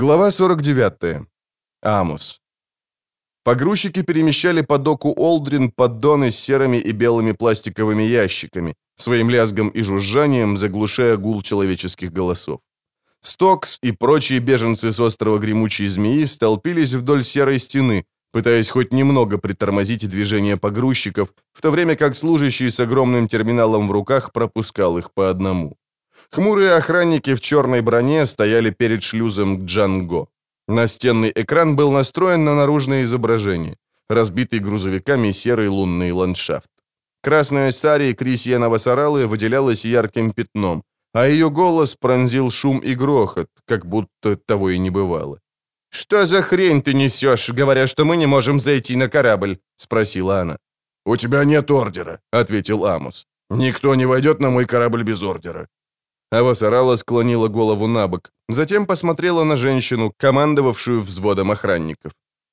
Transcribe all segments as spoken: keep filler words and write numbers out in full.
Глава сорок девятая. Амос. Погрузчики перемещали по доку Олдрин поддоны с серыми и белыми пластиковыми ящиками, своим лязгом и жужжанием заглушая гул человеческих голосов. Стокс и прочие беженцы с острова Гремучей Змеи столпились вдоль серой стены, пытаясь хоть немного притормозить движение погрузчиков, в то время как служащий с огромным терминалом в руках пропускал их по одному. Хмурые охранники в черной броне стояли перед шлюзом к Джанго. Настенный экран был настроен на наружное изображение, разбитый грузовиками серый лунный ландшафт. Красная сари Крисья Навасаралы выделялась ярким пятном, а ее голос пронзил шум и грохот, как будто того и не бывало. «Что за хрень ты несешь, говоря, что мы не можем зайти на корабль?» — спросила она. «У тебя нет ордера», — ответил Амос. «Никто не войдет на мой корабль без ордера». Авасарала склонила голову на бок, затем посмотрела на женщину, командовавшую взводом охранников.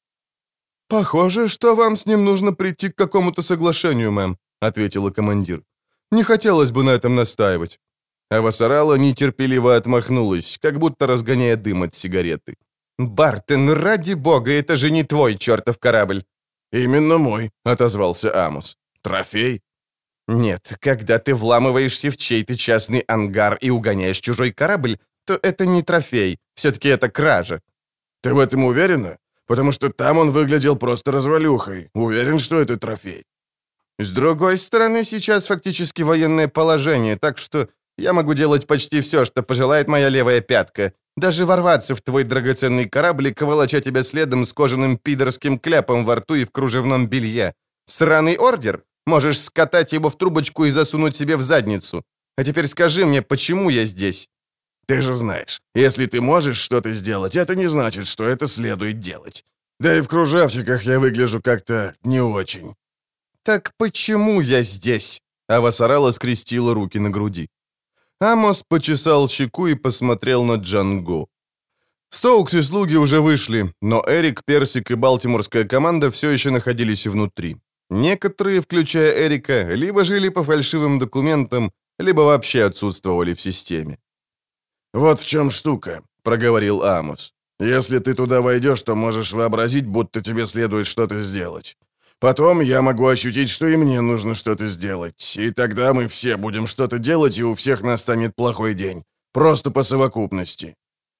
«Похоже, что вам с ним нужно прийти к какому-то соглашению, мэм», — ответила командир. «Не хотелось бы на этом настаивать». Авасарала нетерпеливо отмахнулась, как будто разгоняя дым от сигареты. «Бартон, ради бога, это же не твой чертов корабль!» «Именно мой», — отозвался Амос. «Трофей?» «Нет, когда ты вламываешься в чей-то частный ангар и угоняешь чужой корабль, то это не трофей, все-таки это кража». «Ты в этом уверена? Потому что там он выглядел просто развалюхой. Уверен, что это трофей». «С другой стороны, сейчас фактически военное положение, так что я могу делать почти все, что пожелает моя левая пятка. Даже ворваться в твой драгоценный кораблик, волоча тебя следом с кожаным пидорским кляпом во рту и в кружевном белье. Сраный ордер? Можешь скатать его в трубочку и засунуть себе в задницу. А теперь скажи мне, почему я здесь?» «Ты же знаешь, если ты можешь что-то сделать, это не значит, что это следует делать. Да и в кружавчиках я выгляжу как-то не очень». «Так почему я здесь?» Авасарала скрестила руки на груди. Амос почесал щеку и посмотрел на Джанго. Стоукс и слуги уже вышли, но Эрик, Персик и балтиморская команда все еще находились внутри. Некоторые, включая Эрика, либо жили по фальшивым документам, либо вообще отсутствовали в системе. «Вот в чем штука», — проговорил Амос. «Если ты туда войдешь, то можешь вообразить, будто тебе следует что-то сделать. Потом я могу ощутить, что и мне нужно что-то сделать, и тогда мы все будем что-то делать, и у всех настанет плохой день. Просто по совокупности».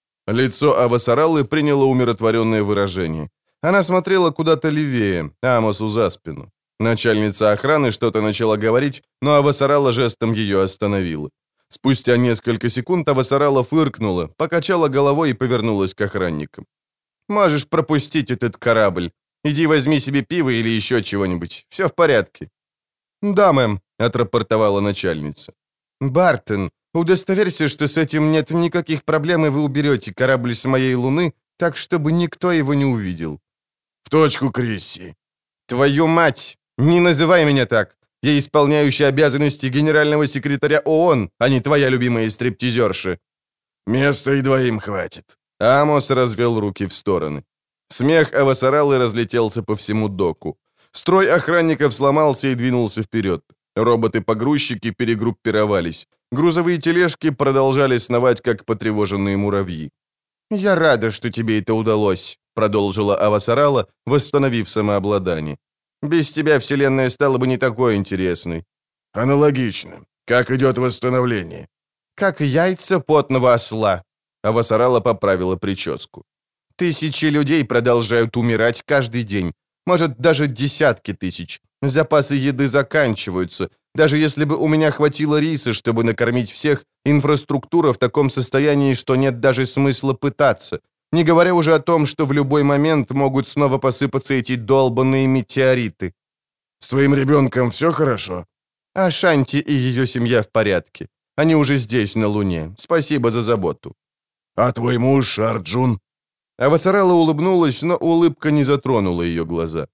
Лицо Авасаралы приняло умиротворенное выражение. Она смотрела куда-то левее, Амосу за спину. Начальница охраны что-то начала говорить, но Авасарала жестом ее остановила. Спустя несколько секунд Авасарала фыркнула, покачала головой и повернулась к охранникам. «Можешь пропустить этот корабль. Иди возьми себе пиво или еще чего-нибудь. Все в порядке». «Да, мэм», — отрапортовала начальница. «Бартон, удостоверься, что с этим нет никаких проблем, и вы уберете корабль с моей луны, так, чтобы никто его не увидел». «В точку, Крисси». «Твою мать! Не называй меня так! Я исполняющий обязанности генерального секретаря ООН, а не твоя любимая стриптизерша». «Места и двоим хватит». Амос развел руки в стороны. Смех Авасаралы разлетелся по всему доку. Строй охранников сломался и двинулся вперед. Роботы-погрузчики перегруппировались. Грузовые тележки продолжали сновать, как потревоженные муравьи. «Я рада, что тебе это удалось», — продолжила Авасарала, восстановив самообладание. «Без тебя Вселенная стала бы не такой интересной». «Аналогично. Как идет восстановление?» «Как яйца потного осла», — Авасарала поправила прическу. «Тысячи людей продолжают умирать каждый день. Может, даже десятки тысяч. Запасы еды заканчиваются. Даже если бы у меня хватило риса, чтобы накормить всех, инфраструктура в таком состоянии, что нет даже смысла пытаться. Не говоря уже о том, что в любой момент могут снова посыпаться эти долбанные метеориты». «С твоим ребенком все хорошо?» «А Шанти и ее семья в порядке. Они уже здесь, на Луне. Спасибо за заботу». «А твой муж, Арджун?» Авасарала улыбнулась, но улыбка не затронула ее глаза.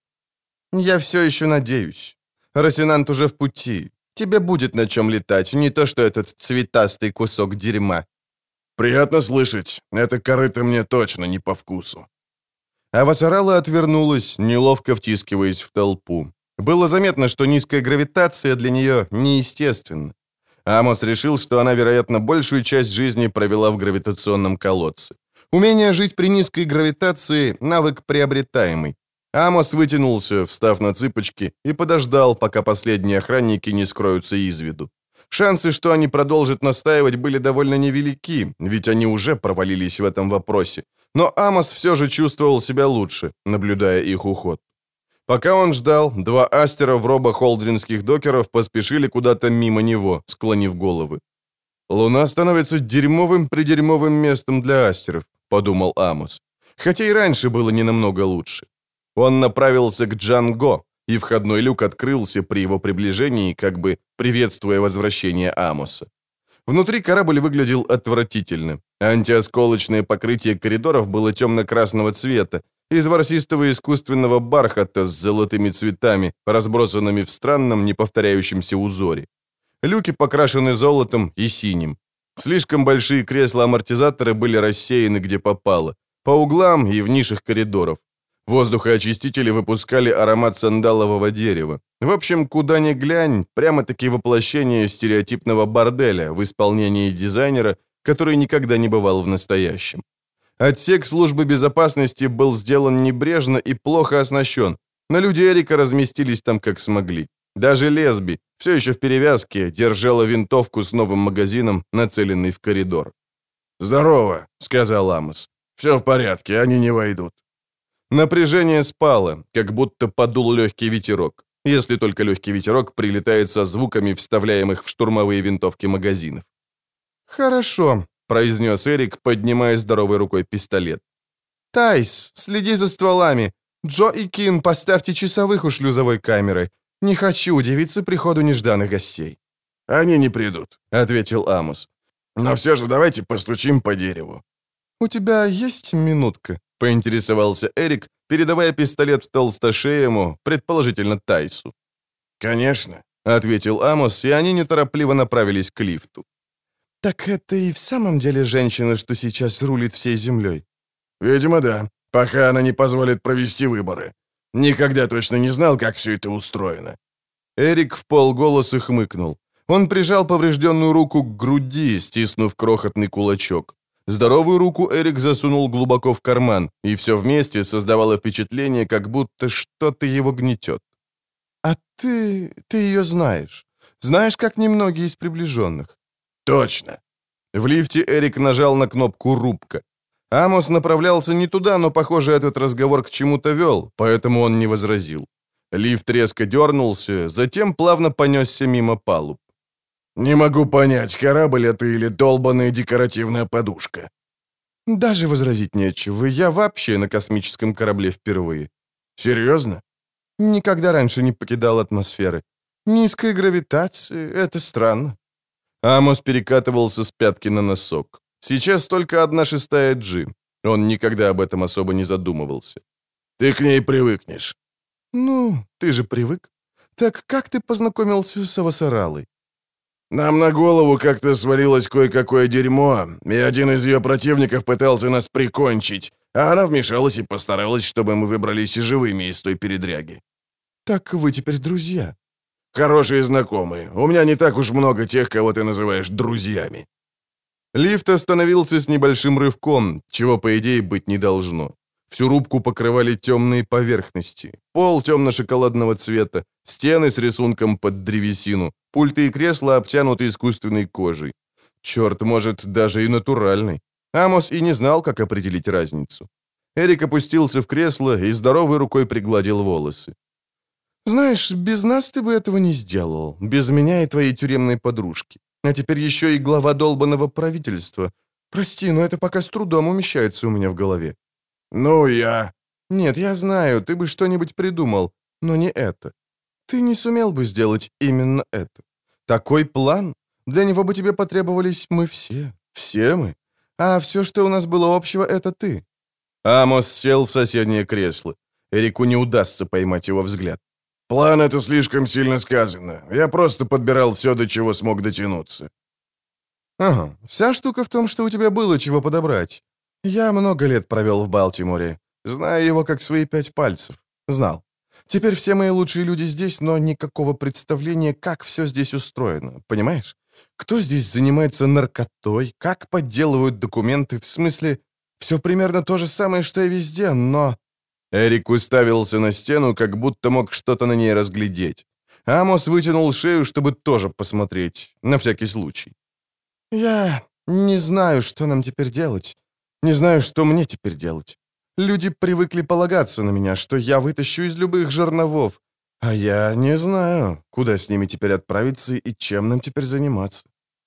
«Я все еще надеюсь. Росинант уже в пути. Тебе будет на чем летать, не то что этот цветастый кусок дерьма». «Приятно слышать. Это корыто мне точно не по вкусу». Авасарала отвернулась, неловко втискиваясь в толпу. Было заметно, что низкая гравитация для нее неестественна. Амос решил, что она, вероятно, большую часть жизни провела в гравитационном колодце. Умение жить при низкой гравитации – навык приобретаемый. Амос вытянулся, встав на цыпочки, и подождал, пока последние охранники не скроются из виду. Шансы, что они продолжат настаивать, были довольно невелики, ведь они уже провалились в этом вопросе. Но Амос все же чувствовал себя лучше, наблюдая их уход. Пока он ждал, два астера в робах олдринских докеров поспешили куда-то мимо него, склонив головы. «Луна становится дерьмовым-придерьмовым местом для астеров», — подумал Амос. Хотя и раньше было не намного лучше. Он направился к Джанго, и входной люк открылся при его приближении, как бы приветствуя возвращение Амоса. Внутри корабль выглядел отвратительно. Антиосколочное покрытие коридоров было темно-красного цвета, из ворсистого искусственного бархата с золотыми цветами, разбросанными в странном неповторяющемся узоре. Люки покрашены золотом и синим. Слишком большие кресла-амортизаторы были рассеяны где попало, по углам и в нишах коридоров. Воздухоочистители выпускали аромат сандалового дерева. В общем, куда ни глянь, прямо-таки воплощение стереотипного борделя в исполнении дизайнера, который никогда не бывал в настоящем. Отсек службы безопасности был сделан небрежно и плохо оснащен, но люди Эрика разместились там как смогли. Даже Лесби, все еще в перевязке, держала винтовку с новым магазином, нацеленный в коридор. «Здорово», — сказал Амос. «Все в порядке, они не войдут». Напряжение спало, как будто подул легкий ветерок, если только легкий ветерок прилетает со звуками вставляемых в штурмовые винтовки магазинов. «Хорошо», — произнес Эрик, поднимая здоровой рукой пистолет. «Тайс, следи за стволами. Джо и Кин, поставьте часовых у шлюзовой камеры. Не хочу удивиться приходу нежданных гостей». «Они не придут», — ответил Амос. «Но все же давайте постучим по дереву». «У тебя есть минутка?» — поинтересовался Эрик, передавая пистолет толстошеему, предположительно Тайсу. «Конечно», — ответил Амос, и они неторопливо направились к лифту. «Так это и в самом деле женщина, что сейчас рулит всей землей?» «Видимо, да, пока она не позволит провести выборы. Никогда точно не знал, как все это устроено». Эрик вполголоса хмыкнул. Он прижал поврежденную руку к груди, стиснув крохотный кулачок. Здоровую руку Эрик засунул глубоко в карман, и все вместе создавало впечатление, как будто что-то его гнетет. «А ты... ты ее знаешь. Знаешь, как немногие из приближенных». «Точно». В лифте Эрик нажал на кнопку «Рубка». Амос направлялся не туда, но, похоже, этот разговор к чему-то вел, поэтому он не возразил. Лифт резко дернулся, затем плавно понесся мимо палуб. «Не могу понять, корабль это или долбаная декоративная подушка». «Даже возразить нечего. Я вообще на космическом корабле впервые». «Серьезно?» «Никогда раньше не покидал атмосферы. Низкая гравитация — это странно». Амос перекатывался с пятки на носок. Сейчас только одна шестая G. Он никогда об этом особо не задумывался. «Ты к ней привыкнешь». «Ну, ты же привык. Так как ты познакомился с Авасаралой?» «Нам на голову как-то свалилось кое-какое дерьмо, и один из ее противников пытался нас прикончить, а она вмешалась и постаралась, чтобы мы выбрались живыми из той передряги». «Так вы теперь друзья?» «Хорошие знакомые. У меня не так уж много тех, кого ты называешь друзьями». Лифт остановился с небольшим рывком, чего, по идее, быть не должно. Всю рубку покрывали темные поверхности. Пол темно-шоколадного цвета, стены с рисунком под древесину, пульты и кресла обтянуты искусственной кожей. Черт, может, даже и натуральной. Амос и не знал, как определить разницу. Эрик опустился в кресло и здоровой рукой пригладил волосы. «Знаешь, без нас ты бы этого не сделал. Без меня и твоей тюремной подружки. А теперь еще и глава долбанного правительства. Прости, но это пока с трудом умещается у меня в голове». «Ну, я...» «Нет, я знаю, ты бы что-нибудь придумал, но не это. Ты не сумел бы сделать именно это. Такой план? Для него бы тебе потребовались мы все. Все мы. А все, что у нас было общего, это ты». Амос сел в соседнее кресло. Эрику не удастся поймать его взгляд. «План — это слишком сильно сказано. Я просто подбирал все, до чего смог дотянуться». «Ага, вся штука в том, что у тебя было чего подобрать. Я много лет провел в Балтиморе. Знаю его как свои пять пальцев. Знал. Теперь все мои лучшие люди здесь, но никакого представления, как все здесь устроено. Понимаешь? Кто здесь занимается наркотой? Как подделывают документы? В смысле, Все примерно то же самое, что и везде, но...» Эрик уставился на стену, как будто мог что-то на ней разглядеть. Амос вытянул шею, чтобы тоже посмотреть, на всякий случай. «Я не знаю, что нам теперь делать. Не знаю, что мне теперь делать. Люди привыкли полагаться на меня, что я вытащу из любых жерновов. А я не знаю, куда с ними теперь отправиться и чем нам теперь заниматься».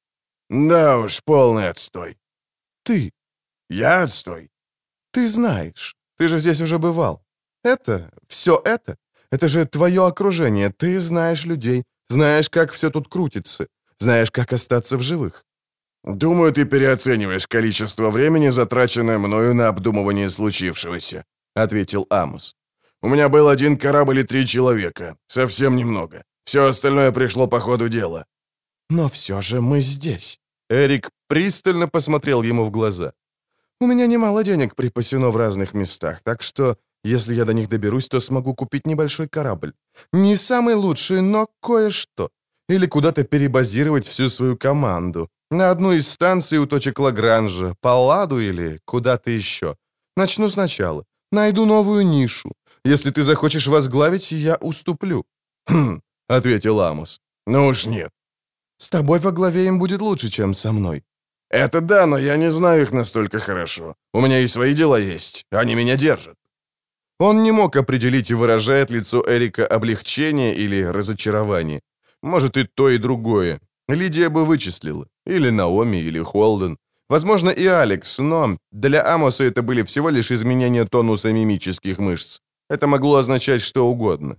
«Да уж, полный отстой». «Ты, «Я отстой?» ты знаешь, ты же здесь уже бывал. Это, все это, это же твое окружение. Ты знаешь людей, знаешь, как все тут крутится, знаешь, как остаться в живых». «Думаю, ты переоцениваешь количество времени, затраченное мною на обдумывание случившегося», — ответил Амос. «У меня был один корабль и три человека. Совсем немного. Все остальное пришло по ходу дела». «Но все же мы здесь». Эрик пристально посмотрел ему в глаза. «У меня немало денег припасено в разных местах, так что, если я до них доберусь, то смогу купить небольшой корабль. Не самый лучший, но кое-что. Или куда-то перебазировать всю свою команду. На одну из станций у точек Лагранжа, Палладу или куда-то еще. Начну сначала. Найду новую нишу. Если ты захочешь возглавить, я уступлю». «Хм», — ответил Амос. «Ну уж нет». «С тобой во главе им будет лучше, чем со мной». «Это да, но я не знаю их настолько хорошо. У меня и свои дела есть. Они меня держат». Он не мог определить, выражает лицо Эрика облегчение или разочарование. Может, и то, и другое. Лидия бы вычислила. Или Наоми, или Холден. Возможно, и Алекс, но для Амоса это были всего лишь изменения тонуса мимических мышц. Это могло означать что угодно.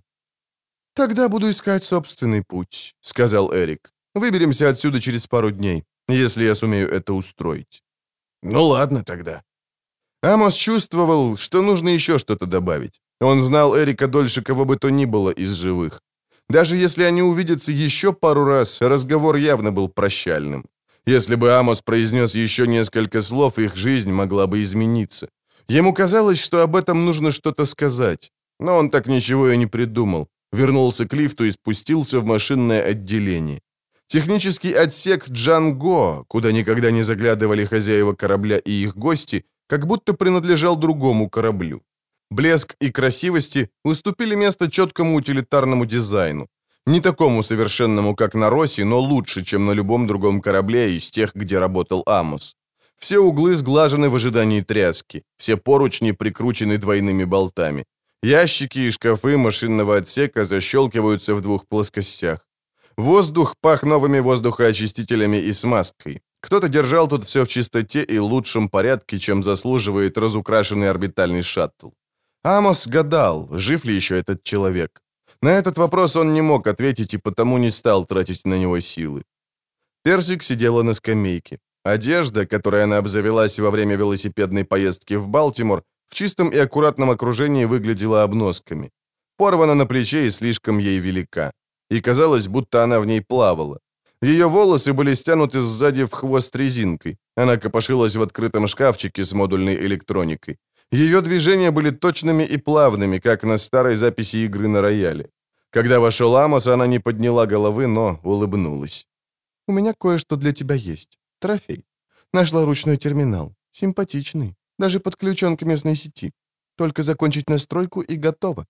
«Тогда буду искать собственный путь», — сказал Эрик. «Выберемся отсюда через пару дней, если я сумею это устроить». «Ну ладно тогда». Амос чувствовал, что нужно еще что-то добавить. Он знал Эрика дольше кого бы то ни было из живых. Даже если они увидятся еще пару раз, разговор явно был прощальным. Если бы Амос произнес еще несколько слов, их жизнь могла бы измениться. Ему казалось, что об этом нужно что-то сказать. Но он так ничего и не придумал. Вернулся к лифту и спустился в машинное отделение. Технический отсек Джанго, куда никогда не заглядывали хозяева корабля и их гости, как будто принадлежал другому кораблю. Блеск и красивости уступили место четкому утилитарному дизайну. Не такому совершенному, как на Росе, но лучше, чем на любом другом корабле из тех, где работал Амос. Все углы сглажены в ожидании тряски, все поручни прикручены двойными болтами. Ящики и шкафы машинного отсека защелкиваются в двух плоскостях. Воздух пах новыми воздухоочистителями и смазкой. Кто-то держал тут все в чистоте и лучшем порядке, чем заслуживает разукрашенный орбитальный шаттл. Амос гадал, жив ли еще этот человек. На этот вопрос он не мог ответить и потому не стал тратить на него силы. Персик сидела на скамейке. Одежда, которой она обзавелась во время велосипедной поездки в Балтимор, в чистом и аккуратном окружении выглядела обносками. Порвана на плече и слишком ей велика. И казалось, будто она в ней плавала. Ее волосы были стянуты сзади в хвост резинкой. Она копошилась в открытом шкафчике с модульной электроникой. Ее движения были точными и плавными, как на старой записи игры на рояле. Когда вошел Амос, она не подняла головы, но улыбнулась. «У меня кое-что для тебя есть. Трофей. Нашла ручной терминал. Симпатичный. Даже подключен к местной сети. Только закончить настройку и готово».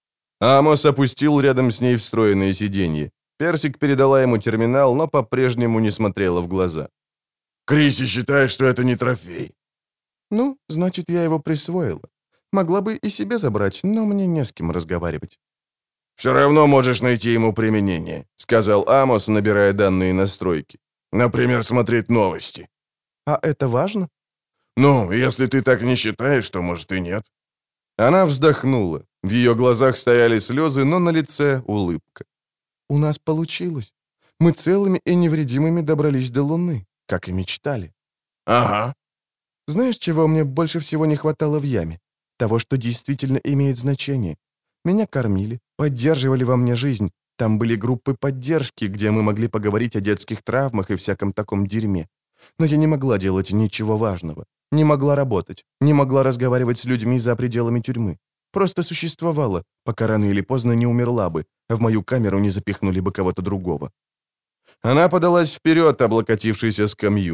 Амос опустил рядом с ней встроенное сиденье. Персик передала ему терминал, но по-прежнему не смотрела в глаза. «Криси считает, что это не трофей». «Ну, значит, я его присвоила. Могла бы и себе забрать, но мне не с кем разговаривать». «Все равно можешь найти ему применение», — сказал Амос, набирая данные настройки. «Например, смотреть новости». «А это важно?» «Ну, если ты так не считаешь, то, может, и нет». Она вздохнула. В ее глазах стояли слезы, но на лице улыбка. «У нас получилось. Мы целыми и невредимыми добрались до Луны, как и мечтали». «Ага». «Знаешь, чего мне больше всего не хватало в яме? Того, что действительно имеет значение. Меня кормили, поддерживали во мне жизнь. Там были группы поддержки, где мы могли поговорить о детских травмах и всяком таком дерьме. Но я не могла делать ничего важного. Не могла работать, не могла разговаривать с людьми за пределами тюрьмы. Просто существовала, пока рано или поздно не умерла бы, а в мою камеру не запихнули бы кого-то другого». Она подалась вперед, облокотившись о скамью.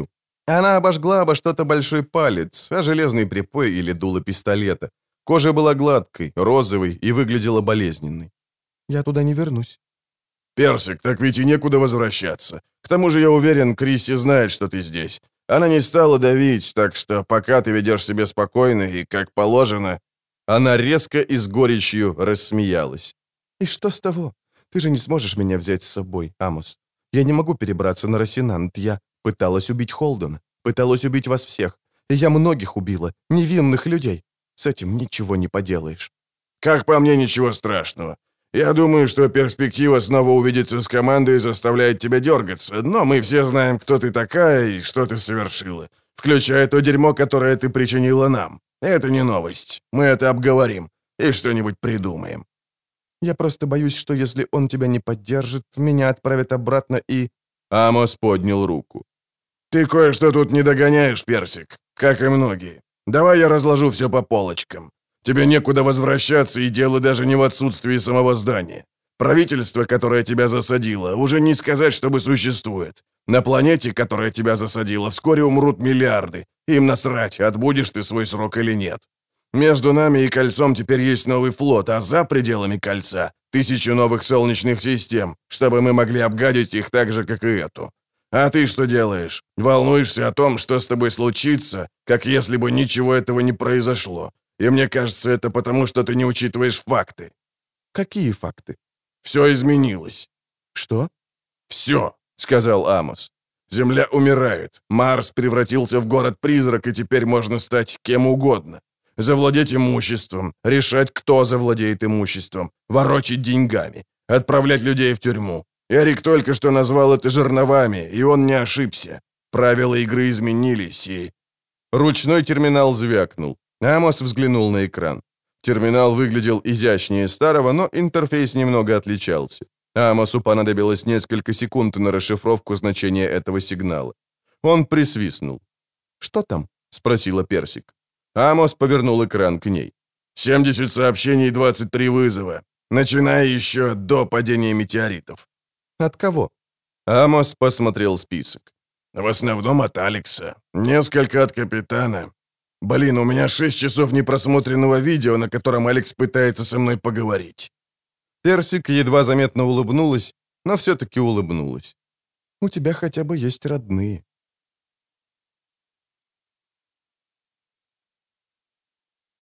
Она обожгла обо что-то большой палец, а железный припой или дуло пистолета. Кожа была гладкой, розовой и выглядела болезненной. «Я туда не вернусь». «Персик, так ведь и некуда возвращаться. К тому же я уверен, Крисси знает, что ты здесь. Она не стала давить, так что пока ты ведешь себя спокойно и как положено...» Она резко и с горечью рассмеялась. «И что с того? Ты же не сможешь меня взять с собой, Амос. Я не могу перебраться на Росинант. Я пыталась убить Холдена, пыталась убить вас всех. И я многих убила, невинных людей. С этим ничего не поделаешь». «Как по мне, ничего страшного. Я думаю, что перспектива снова увидеться с командой заставляет тебя дергаться, но мы все знаем, кто ты такая и что ты совершила, включая то дерьмо, которое ты причинила нам. Это не новость. Мы это обговорим и что-нибудь придумаем». «Я просто боюсь, что если он тебя не поддержит, меня отправят обратно и...» Амос поднял руку. «Ты кое-что тут не догоняешь, Персик, как и многие. Давай я разложу все по полочкам. Тебе некуда возвращаться, и дело даже не в отсутствии самого здания. Правительство, которое тебя засадило, уже не сказать, чтобы существует. На планете, которая тебя засадила, вскоре умрут миллиарды. Им насрать, отбудешь ты свой срок или нет. Между нами и Кольцом теперь есть новый флот, а за пределами Кольца — тысячи новых солнечных систем, чтобы мы могли обгадить их так же, как и эту. А ты что делаешь? Волнуешься о том, что с тобой случится, как если бы ничего этого не произошло. И мне кажется, это потому, что ты не учитываешь факты». «Какие факты?» «Все изменилось». «Что?» «Все», — сказал Амос. «Земля умирает. Марс превратился в город-призрак, и теперь можно стать кем угодно. Завладеть имуществом, решать, кто завладеет имуществом, ворочать деньгами, отправлять людей в тюрьму. Эрик только что назвал это жерновами, и он не ошибся. Правила игры изменились, и...» Ручной терминал звякнул. Амос взглянул на экран. Терминал выглядел изящнее старого, но интерфейс немного отличался. Амосу понадобилось несколько секунд на расшифровку значения этого сигнала. Он присвистнул. «Что там?» — спросила Персик. Амос повернул экран к ней. «семьдесят сообщений и двадцать три вызова, начиная еще до падения метеоритов». «От кого?» Амос посмотрел список. «В основном от Алекса. Несколько от капитана. Блин, у меня шесть часов непросмотренного видео, на котором Алекс пытается со мной поговорить». Персик едва заметно улыбнулась, но все-таки улыбнулась. «У тебя хотя бы есть родные».